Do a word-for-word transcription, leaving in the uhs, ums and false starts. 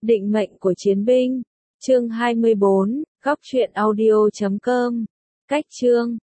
Định mệnh của chiến binh. Chương hai mươi bốn, góc truyện audio chấm com. Cách chương